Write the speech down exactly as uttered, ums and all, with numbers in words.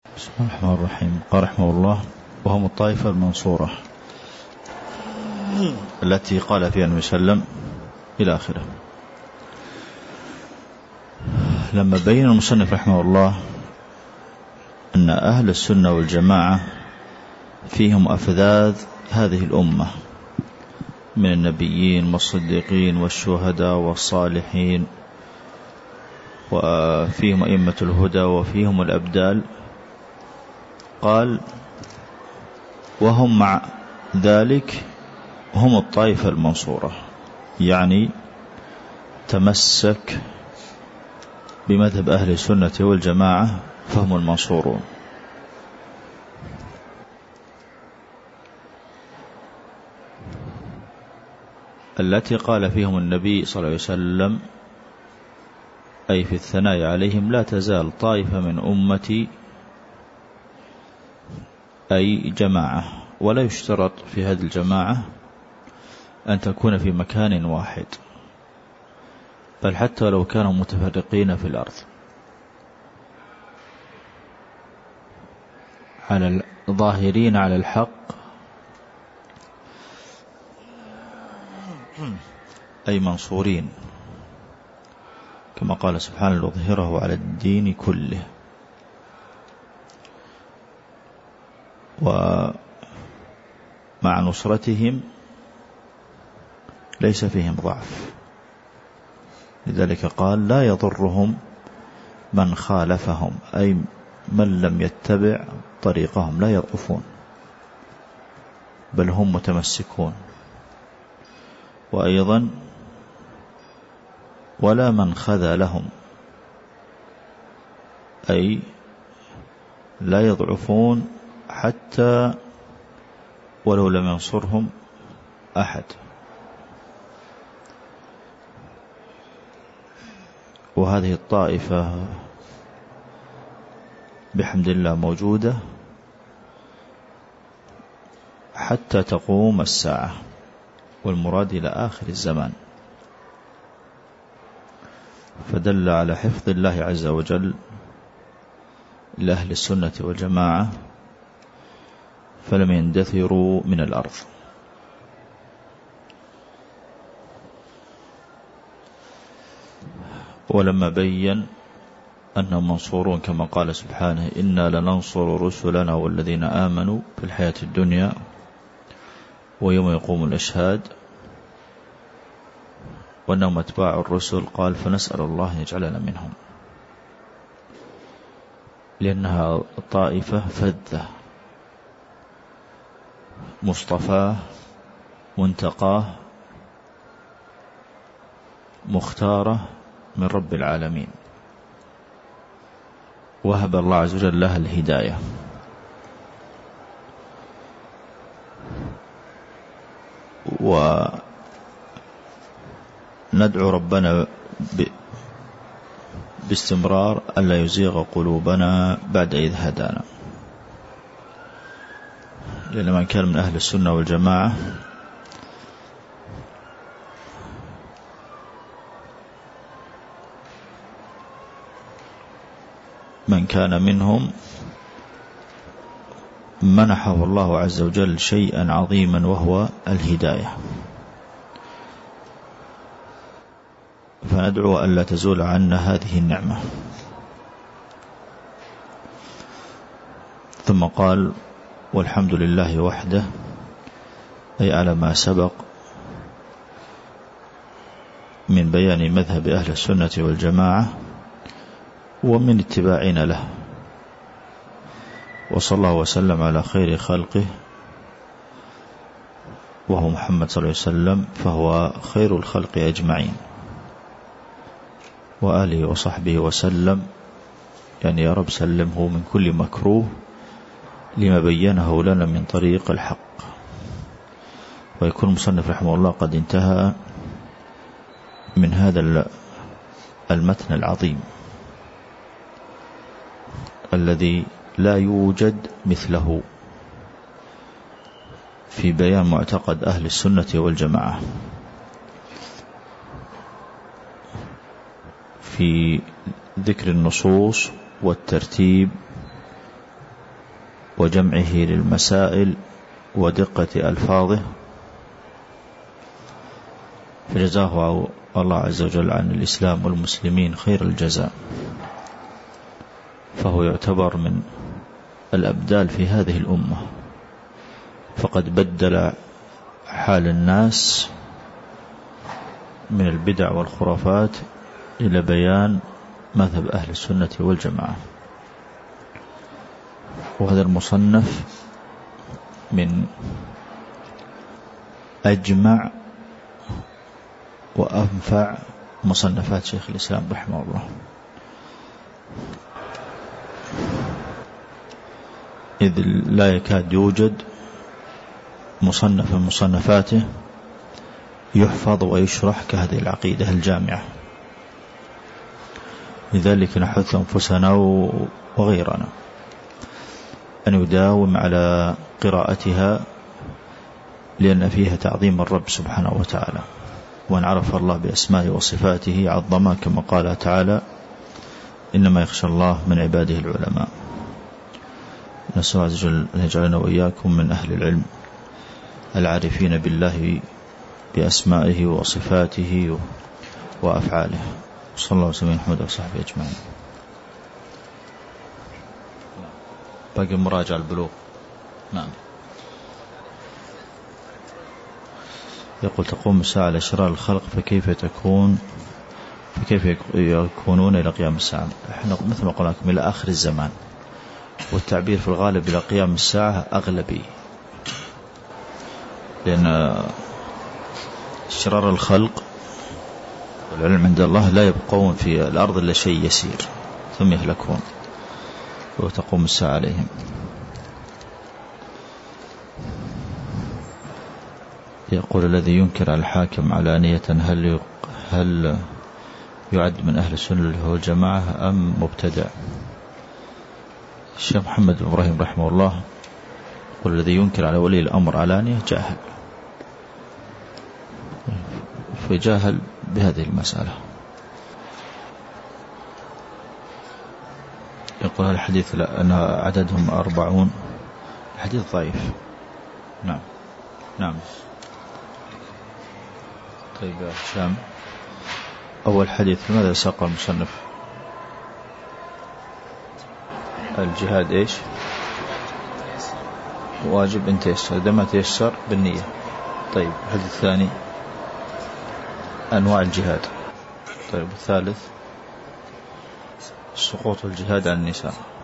بسم الله الرحمن الرحيم. قال رحمه الله: وهم الطائفة المنصورة التي قال فيها النبي صلى الله عليه وسلم إلى آخره. لما بين المصنف رحمه الله أن أهل السنة والجماعة فيهم أفذاذ هذه الأمة من النبيين والصديقين والشهداء والصالحين، وفيهم أئمة الهدى وفيهم الأبدال، قال: وهم مع ذلك هم الطائفة المنصورة، يعني تمسك بمذهب أهل السنة والجماعة فهم المنصورون. التي قال فيهم النبي صلى الله عليه وسلم أي في الثناء عليهم: لا تزال طائفة من أمتي، أي جماعة، ولا يشترط في هذه الجماعة أن تكون في مكان واحد، بل حتى لو كانوا متفرقين في الأرض على الظاهرين على الحق، أي منصورين، كما قال سبحانه: ليظهره على الدين كله. ومع نصرتهم ليس فيهم ضعف، لذلك قال: لا يضرهم من خالفهم، أي من لم يتبع طريقهم لا يضعفون، بل هم متمسكون. وأيضا: ولا من خذلهم، أي لا يضعفون حتى ولو لم ينصرهم أحد. وهذه الطائفة بحمد الله موجودة حتى تقوم الساعة، والمراد إلى آخر الزمان، فدل على حفظ الله عز وجل لأهل السنة والجماعة، فلم يندثروا من الأرض. ولما بين أنهم منصورون كما قال سبحانه: إنا لننصر رسلنا والذين آمنوا في الحياة الدنيا ويوم يقوم الأشهاد، وأنهم أتباع الرسل، قال: فنسأل الله أن يجعلنا منهم، لأنها طائفة فذة مصطفاه منتقاه مختارة من رب العالمين، وهب الله عز وجل لها الهداية. وندعو ربنا باستمرار ألا يزيغ قلوبنا بعد إذ هدانا، لأن من كان من أهل السنة والجماعة من كان منهم منحه الله عز وجل شيئا عظيما، وهو الهداية، فندعو ألا تزول عنا هذه النعمة. ثم قال: والحمد لله وحده، أي على ما سبق من بيان مذهب أهل السنة والجماعة ومن اتباعنا له. وصلى الله وسلم على خير خلقه، وهو محمد صلى الله عليه وسلم، فهو خير الخلق أجمعين، وآله وصحبه وسلم، يعني يا رب سلمه من كل مكروه لما بينه لنا من طريق الحق. ويكون المصنف رحمه الله قد انتهى من هذا المتن العظيم الذي لا يوجد مثله في بيان معتقد أهل السنة والجماعة، في ذكر النصوص والترتيب وجمعه للمسائل ودقة ألفاظه، فجزاه الله عز وجل عن الإسلام والمسلمين خير الجزاء، فهو يعتبر من الأبدال في هذه الأمة، فقد بدل حال الناس من البدع والخرافات إلى بيان مذهب أهل السنة والجماعة. وهذا المصنف من أجمع وأنفع مصنفات شيخ الإسلام رحمه الله، إذ لا يكاد يوجد مصنف من مصنفاته يحفظ ويشرح كهذه العقيدة الجامعة. لذلك نحث أنفسنا وغيرنا أن يداوم على قراءتها، لأن فيها تعظيم الرب سبحانه وتعالى، وأن عرف الله بأسمائه وصفاته عظمه، كما قال تعالى: إنما يخشى الله من عباده العلماء. نسأل الله عز وجل أن يجعلنا وإياكم من أهل العلم العارفين بالله بأسمائه وصفاته وأفعاله. صلى الله وسلم محمد وصحبه أجمعين. باقي مراجعة البلوغ. نعم. يقول: تقوم الساعة على شرار الخلق، فكيف تكون فكيف يكونون إلى قيام الساعة؟ احنا مثل ما قلنا لكم إلى آخر الزمان، والتعبير في الغالب إلى قيام الساعة أغلبي، لأن شرار الخلق والعلم عند الله لا يبقون في الأرض إلا شيء يسير ثم يهلكون وتقوم الساعة عليهم. يقول: الذي ينكر على الحاكم علانية هل هل يعد من أهل السنة والجماعة أم مبتدع؟ الشيخ محمد بن إبراهيم رحمه الله يقول: الذي ينكر على ولي الأمر علانية جاهل، فجاهل بهذه المسألة. يقول: الحديث لا أن عددهم أربعون، الحديث ضعيف. نعم نعم. طيب يا هشام، أول حديث لماذا ساق المصنف؟ الجهاد إيش؟ واجب إن تيسر، إذا ما تيسر بالنية. طيب الحديث الثاني أنواع الجهاد. طيب الثالث سقوط الجهاد عن النساء.